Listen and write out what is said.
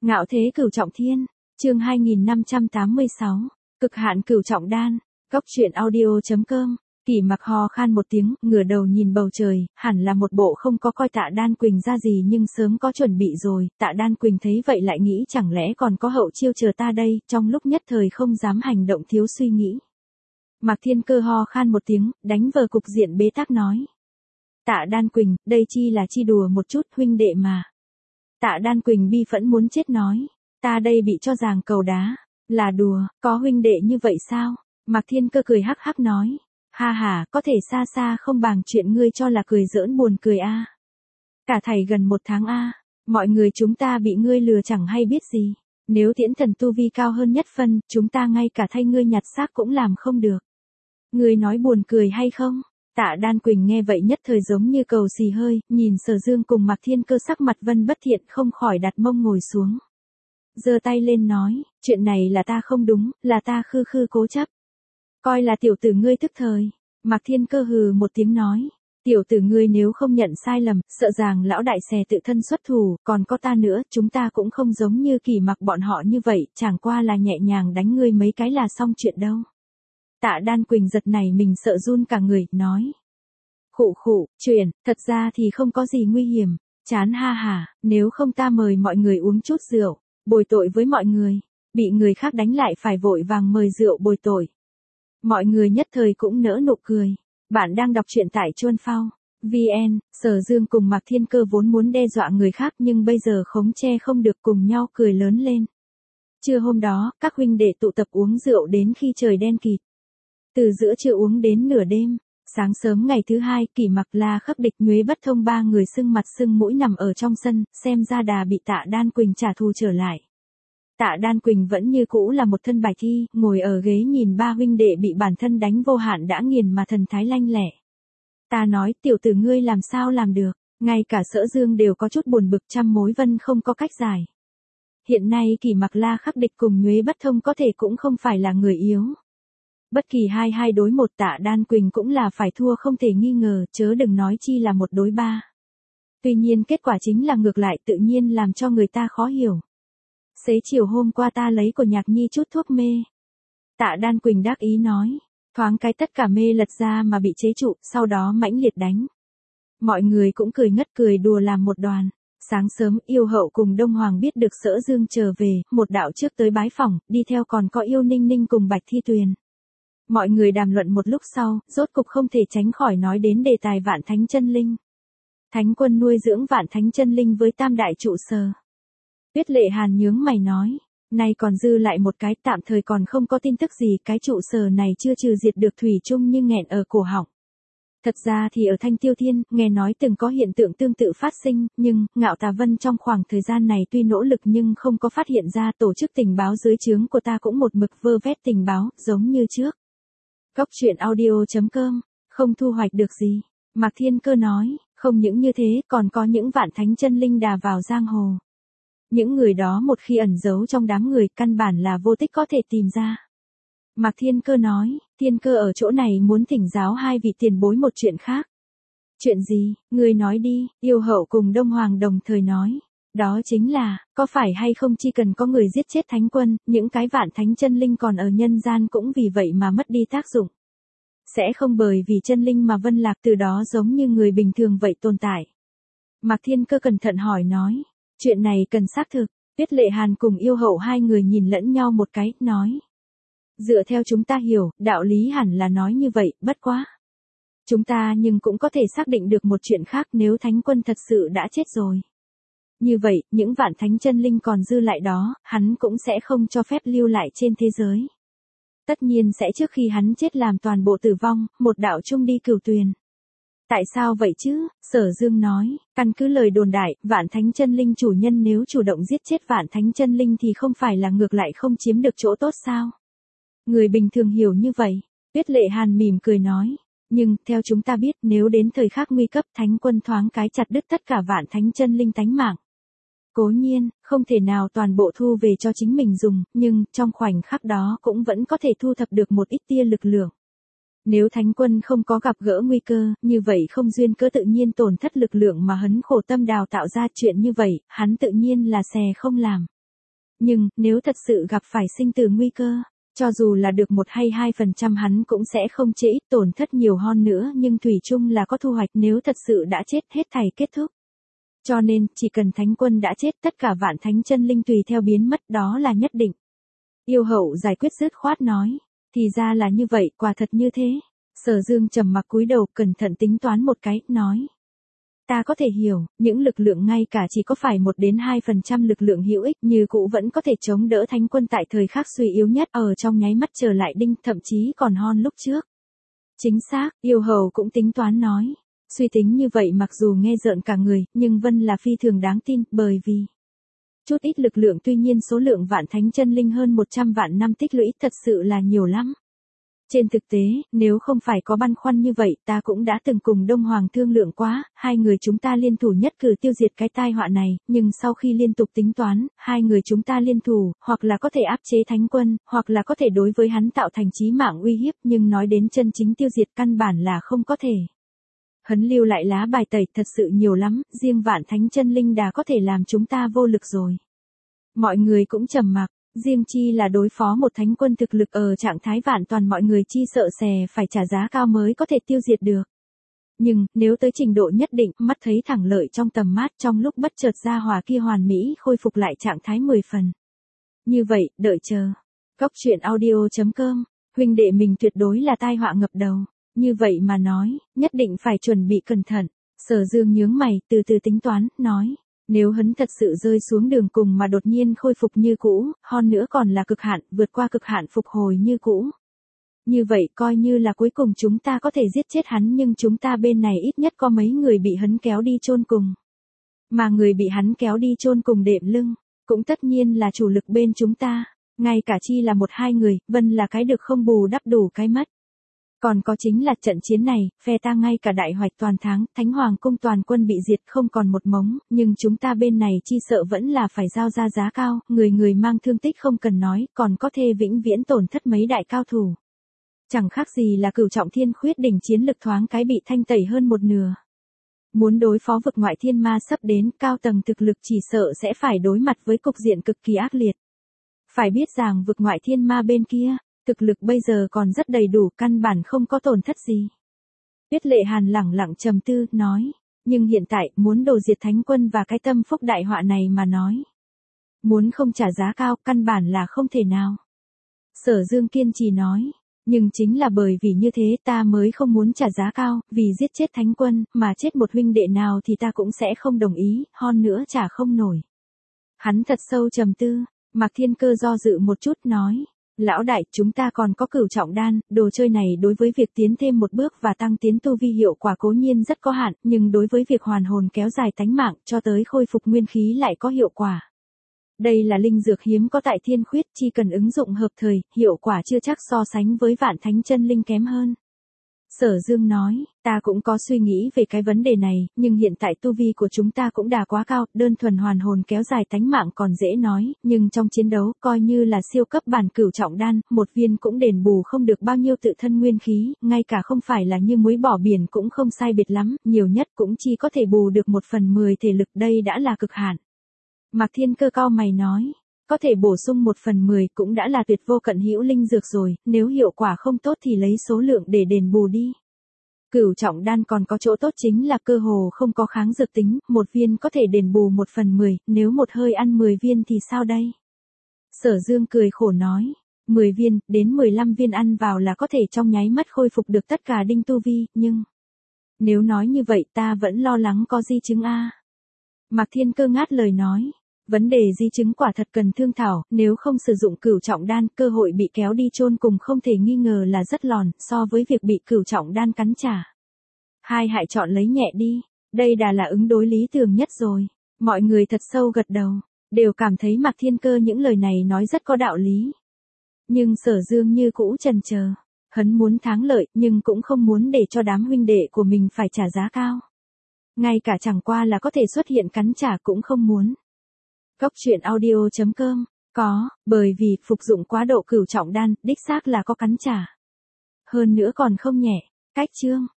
Ngạo thế cửu trọng thiên, chương 2586, cực hạn cửu trọng đan, góc truyện audio.com. Kỷ Mặc ho khan một tiếng, ngửa đầu nhìn bầu trời, hẳn là một bộ không có coi Tạ Đan Quỳnh ra gì nhưng sớm có chuẩn bị rồi. Tạ Đan Quỳnh thấy vậy lại nghĩ chẳng lẽ còn có hậu chiêu chờ ta đây, trong lúc nhất thời không dám hành động thiếu suy nghĩ. Mạc Thiên Cơ ho khan một tiếng, đánh vờ cục diện bế tắc nói. Tạ Đan Quỳnh, đây chi là chi đùa một chút, huynh đệ mà. Tạ Đan Quỳnh bi phẫn muốn chết nói, ta đây bị cho giàng cầu đá, là đùa, có huynh đệ như vậy sao? Mạc Thiên Cơ cười hắc hắc nói, ha ha, có thể xa xa không bằng chuyện ngươi cho là cười giỡn buồn cười a. Cả thảy gần một tháng a, mọi người chúng ta bị ngươi lừa chẳng hay biết gì, nếu Tiễn Thần tu vi cao hơn nhất phân, chúng ta ngay cả thay ngươi nhặt xác cũng làm không được. Ngươi nói buồn cười hay không? Tạ Đan Quỳnh nghe vậy nhất thời giống như cầu xì hơi, nhìn Sở Dương cùng Mạc Thiên Cơ sắc mặt vân bất thiện không khỏi đặt mông ngồi xuống. Giơ tay lên nói, chuyện này là ta không đúng, là ta khư khư cố chấp. Coi là tiểu tử ngươi tức thời. Mạc Thiên Cơ hừ một tiếng nói, tiểu tử ngươi nếu không nhận sai lầm, sợ rằng lão đại xè tự thân xuất thủ, còn có ta nữa, chúng ta cũng không giống như Kỷ Mặc bọn họ như vậy, chẳng qua là nhẹ nhàng đánh ngươi mấy cái là xong chuyện đâu. Tạ Đan Quỳnh giật này mình sợ run cả người, nói. Khụ khụ, chuyện, thật ra thì không có gì nguy hiểm, chán ha hả, nếu không ta mời mọi người uống chút rượu, bồi tội với mọi người, bị người khác đánh lại phải vội vàng mời rượu bồi tội. Mọi người nhất thời cũng nỡ nụ cười. Bạn đang đọc truyện tại Chuân Phao VN, Sở Dương cùng Mạc Thiên Cơ vốn muốn đe dọa người khác nhưng bây giờ khống che không được cùng nhau cười lớn lên. Trưa hôm đó, các huynh đệ tụ tập uống rượu đến khi trời đen kịt. Từ giữa trưa uống đến nửa đêm, sáng sớm ngày thứ hai, Kỷ Mặc, La Khắc Địch, Nhuế Bất Thông ba người sưng mặt sưng mũi nằm ở trong sân, xem ra đà bị Tạ Đan Quỳnh trả thù trở lại. Tạ Đan Quỳnh vẫn như cũ là một thân bài thi, ngồi ở ghế nhìn ba huynh đệ bị bản thân đánh vô hạn đã nghiền mà thần thái lanh lẹ. Ta nói, tiểu tử ngươi làm sao làm được, ngay cả Sở Dương đều có chút buồn bực, trăm mối vân không có cách giải. Hiện nay Kỷ Mặc, La Khắc Địch cùng Nhuế Bất Thông có thể cũng không phải là người yếu. Bất kỳ hai đối một, Tạ Đan Quỳnh cũng là phải thua không thể nghi ngờ, chớ đừng nói chi là một đối ba. Tuy nhiên kết quả chính là ngược lại, tự nhiên làm cho người ta khó hiểu. Xế chiều hôm qua ta lấy của Nhạc Nhi chút thuốc mê. Tạ Đan Quỳnh đắc ý nói, thoáng cái tất cả mê lật ra mà bị chế trụ, sau đó mãnh liệt đánh. Mọi người cũng cười ngất cười đùa làm một đoàn. Sáng sớm, Yêu Hậu cùng Đông Hoàng biết được Sở Dương trở về, một đạo trước tới bái phỏng, đi theo còn có Yêu Ninh Ninh cùng Bạch Thi Tuyền. Mọi người đàm luận một lúc sau, rốt cục không thể tránh khỏi nói đến đề tài Vạn Thánh Chân Linh. Thánh quân nuôi dưỡng Vạn Thánh Chân Linh với tam đại trụ sở. Tuyết Lệ Hàn nhướng mày nói, nay còn dư lại một cái, tạm thời còn không có tin tức gì, cái trụ sở này chưa trừ diệt được thủy chung nhưng nghẹn ở cổ họng. Thật ra thì ở Thanh Tiêu Thiên, nghe nói từng có hiện tượng tương tự phát sinh, nhưng, Ngạo Tà Vân trong khoảng thời gian này tuy nỗ lực nhưng không có phát hiện ra, tổ chức tình báo dưới trướng của ta cũng một mực vơ vét tình báo, giống như trước. Góc truyện audio.com, không thu hoạch được gì. Mạc Thiên Cơ nói, không những như thế, còn có những Vạn Thánh Chân Linh đà vào giang hồ. Những người đó một khi ẩn giấu trong đám người, căn bản là vô tích có thể tìm ra. Mạc Thiên Cơ nói, Thiên Cơ ở chỗ này muốn thỉnh giáo hai vị tiền bối một chuyện khác. Chuyện gì, ngươi nói đi, Yêu Hậu cùng Đông Hoàng đồng thời nói. Đó chính là, có phải hay không chỉ cần có người giết chết Thánh Quân, những cái Vạn Thánh Chân Linh còn ở nhân gian cũng vì vậy mà mất đi tác dụng. Sẽ không bởi vì chân linh mà vân lạc từ đó giống như người bình thường vậy tồn tại. Mạc Thiên Cơ cẩn thận hỏi nói, chuyện này cần xác thực. Tuyết Lệ Hàn cùng Yêu Hậu hai người nhìn lẫn nhau một cái, nói. Dựa theo chúng ta hiểu, đạo lý hẳn là nói như vậy, bất quá. Chúng ta nhưng cũng có thể xác định được một chuyện khác, nếu Thánh Quân thật sự đã chết rồi. Như vậy, những Vạn Thánh Chân Linh còn dư lại đó, hắn cũng sẽ không cho phép lưu lại trên thế giới. Tất nhiên sẽ trước khi hắn chết làm toàn bộ tử vong, một đạo chung đi cửu tuyền. Tại sao vậy chứ? Sở Dương nói, căn cứ lời đồn đại, Vạn Thánh Chân Linh chủ nhân nếu chủ động giết chết Vạn Thánh Chân Linh thì không phải là ngược lại không chiếm được chỗ tốt sao? Người bình thường hiểu như vậy. Tuyết Lệ Hàn mỉm cười nói, nhưng, theo chúng ta biết, nếu đến thời khắc nguy cấp, Thánh Quân thoáng cái chặt đứt tất cả Vạn Thánh Chân Linh tánh mạng. Cố nhiên, không thể nào toàn bộ thu về cho chính mình dùng, nhưng, trong khoảnh khắc đó cũng vẫn có thể thu thập được một ít tia lực lượng. Nếu Thánh Quân không có gặp gỡ nguy cơ, như vậy không duyên cớ tự nhiên tổn thất lực lượng mà hắn khổ tâm đào tạo ra chuyện như vậy, hắn tự nhiên là xè không làm. Nhưng, nếu thật sự gặp phải sinh tử nguy cơ, cho dù là được 1 hay 2% hắn cũng sẽ không chê ít tổn thất nhiều hơn nữa nhưng thủy chung là có thu hoạch nếu thật sự đã chết hết thảy kết thúc. Cho nên, chỉ cần thánh quân đã chết tất cả vạn thánh chân linh tùy theo biến mất đó là nhất định. Yêu hậu giải quyết dứt khoát nói. Thì ra là như vậy, quả thật như thế. Sở Dương trầm mặc cúi đầu cẩn thận tính toán một cái, nói. Ta có thể hiểu, những lực lượng ngay cả chỉ có phải 1 đến 2% lực lượng hữu ích như cũ vẫn có thể chống đỡ thánh quân tại thời khắc suy yếu nhất ở trong nháy mắt trở lại đinh thậm chí còn hơn lúc trước. Chính xác, yêu hầu cũng tính toán nói. Suy tính như vậy mặc dù nghe rợn cả người, nhưng Vân là phi thường đáng tin bởi vì chút ít lực lượng tuy nhiên số lượng vạn thánh chân linh hơn 100 vạn năm tích lũy thật sự là nhiều lắm. Trên thực tế, nếu không phải có băn khoăn như vậy ta cũng đã từng cùng Đông Hoàng thương lượng quá, hai người chúng ta liên thủ nhất cử tiêu diệt cái tai họa này, nhưng sau khi liên tục tính toán, hai người chúng ta liên thủ, hoặc là có thể áp chế thánh quân, hoặc là có thể đối với hắn tạo thành chí mạng uy hiếp nhưng nói đến chân chính tiêu diệt căn bản là không có thể. Hắn lưu lại lá bài tẩy thật sự nhiều lắm, riêng vạn thánh chân linh đã có thể làm chúng ta vô lực rồi. Mọi người cũng trầm mặc, riêng chi là đối phó một thánh quân thực lực ở trạng thái vạn toàn mọi người chi sợ sè phải trả giá cao mới có thể tiêu diệt được. Nhưng, nếu tới trình độ nhất định, mắt thấy thẳng lợi trong tầm mắt trong lúc bất chợt ra hòa kia hoàn mỹ khôi phục lại trạng thái 10 phần. Như vậy, đợi chờ. Góc truyện audio.com, huynh đệ mình tuyệt đối là tai họa ngập đầu. Như vậy mà nói, nhất định phải chuẩn bị cẩn thận. Sở Dương nhướng mày, từ từ tính toán, nói. Nếu hắn thật sự rơi xuống đường cùng mà đột nhiên khôi phục như cũ, hơn nữa còn là cực hạn, vượt qua cực hạn phục hồi như cũ. Như vậy coi như là cuối cùng chúng ta có thể giết chết hắn nhưng chúng ta bên này ít nhất có mấy người bị hắn kéo đi chôn cùng. Mà người bị hắn kéo đi chôn cùng đệm lưng, cũng tất nhiên là chủ lực bên chúng ta. Ngay cả chi là 1-2 người, Vân là cái được không bù đắp đủ cái mất. Còn có chính là trận chiến này, phe ta ngay cả đại hoạch toàn thắng, Thánh Hoàng cung toàn quân bị diệt không còn một mống, nhưng chúng ta bên này chi sợ vẫn là phải giao ra giá cao, người người mang thương tích không cần nói, còn có thể vĩnh viễn tổn thất mấy đại cao thủ. Chẳng khác gì là Cửu Trọng Thiên Khuyết đỉnh chiến lực thoáng cái bị thanh tẩy hơn một nửa. Muốn đối phó vực ngoại thiên ma sắp đến, cao tầng thực lực chỉ sợ sẽ phải đối mặt với cục diện cực kỳ ác liệt. Phải biết rằng vực ngoại thiên ma bên kia, thực lực bây giờ còn rất đầy đủ, căn bản không có tổn thất gì. Tuyết Lệ Hàn lẳng lặng trầm tư, nói, nhưng hiện tại, muốn đồ diệt thánh quân và cái tâm phúc đại họa này mà nói. Muốn không trả giá cao, căn bản là không thể nào. Sở Dương kiên trì nói, nhưng chính là bởi vì như thế ta mới không muốn trả giá cao, vì giết chết thánh quân, mà chết một huynh đệ nào thì ta cũng sẽ không đồng ý, hơn nữa trả không nổi. Hắn thật sâu trầm tư, Mạc Thiên Cơ do dự một chút nói. Lão đại, chúng ta còn có Cửu Trọng Đan, đồ chơi này đối với việc tiến thêm một bước và tăng tiến tu vi hiệu quả cố nhiên rất có hạn, nhưng đối với việc hoàn hồn kéo dài tánh mạng cho tới khôi phục nguyên khí lại có hiệu quả. Đây là linh dược hiếm có tại Thiên Khuyết, chỉ cần ứng dụng hợp thời, hiệu quả chưa chắc so sánh với vạn thánh chân linh kém hơn. Sở Dương nói, ta cũng có suy nghĩ về cái vấn đề này, nhưng hiện tại tu vi của chúng ta cũng đã quá cao, đơn thuần hoàn hồn kéo dài tánh mạng còn dễ nói, nhưng trong chiến đấu, coi như là siêu cấp bản Cửu Trọng Đan, một viên cũng đền bù không được bao nhiêu tự thân nguyên khí, ngay cả không phải là như muối bỏ biển cũng không sai biệt lắm, nhiều nhất cũng chỉ có thể bù được 1/10 thể lực, đây đã là cực hạn. Mạc Thiên Cơ cau mày nói. Có thể bổ sung 1/10 cũng đã là tuyệt vô cận hữu linh dược rồi, nếu hiệu quả không tốt thì lấy số lượng để đền bù đi. Cửu Trọng Đan còn có chỗ tốt chính là cơ hồ không có kháng dược tính, một viên có thể đền bù 1/10, nếu một hơi ăn 10 viên thì sao đây? Sở Dương cười khổ nói, 10 viên, đến 15 viên ăn vào là có thể trong nháy mắt khôi phục được tất cả đinh tu vi, nhưng... Nếu nói như vậy ta vẫn lo lắng có di chứng a. Mạc Thiên Cơ ngắt lời nói. Vấn đề di chứng quả thật cần thương thảo, nếu không sử dụng Cửu Trọng Đan, cơ hội bị kéo đi chôn cùng không thể nghi ngờ là rất lòn, so với việc bị Cửu Trọng Đan cắn trả. Hai hại chọn lấy nhẹ đi, đây đã là ứng đối lý tưởng nhất rồi. Mọi người thật sâu gật đầu, đều cảm thấy Mạc Thiên Cơ những lời này nói rất có đạo lý. Nhưng Sở Dương như cũ chần chờ, hắn muốn thắng lợi nhưng cũng không muốn để cho đám huynh đệ của mình phải trả giá cao. Ngay cả chẳng qua là có thể xuất hiện cắn trả cũng không muốn. Góc truyện audio.com, có, bởi vì phục dụng quá độ Cửu Trọng Đan, đích xác là có cắn trả. Hơn nữa còn không nhẹ, cách chương.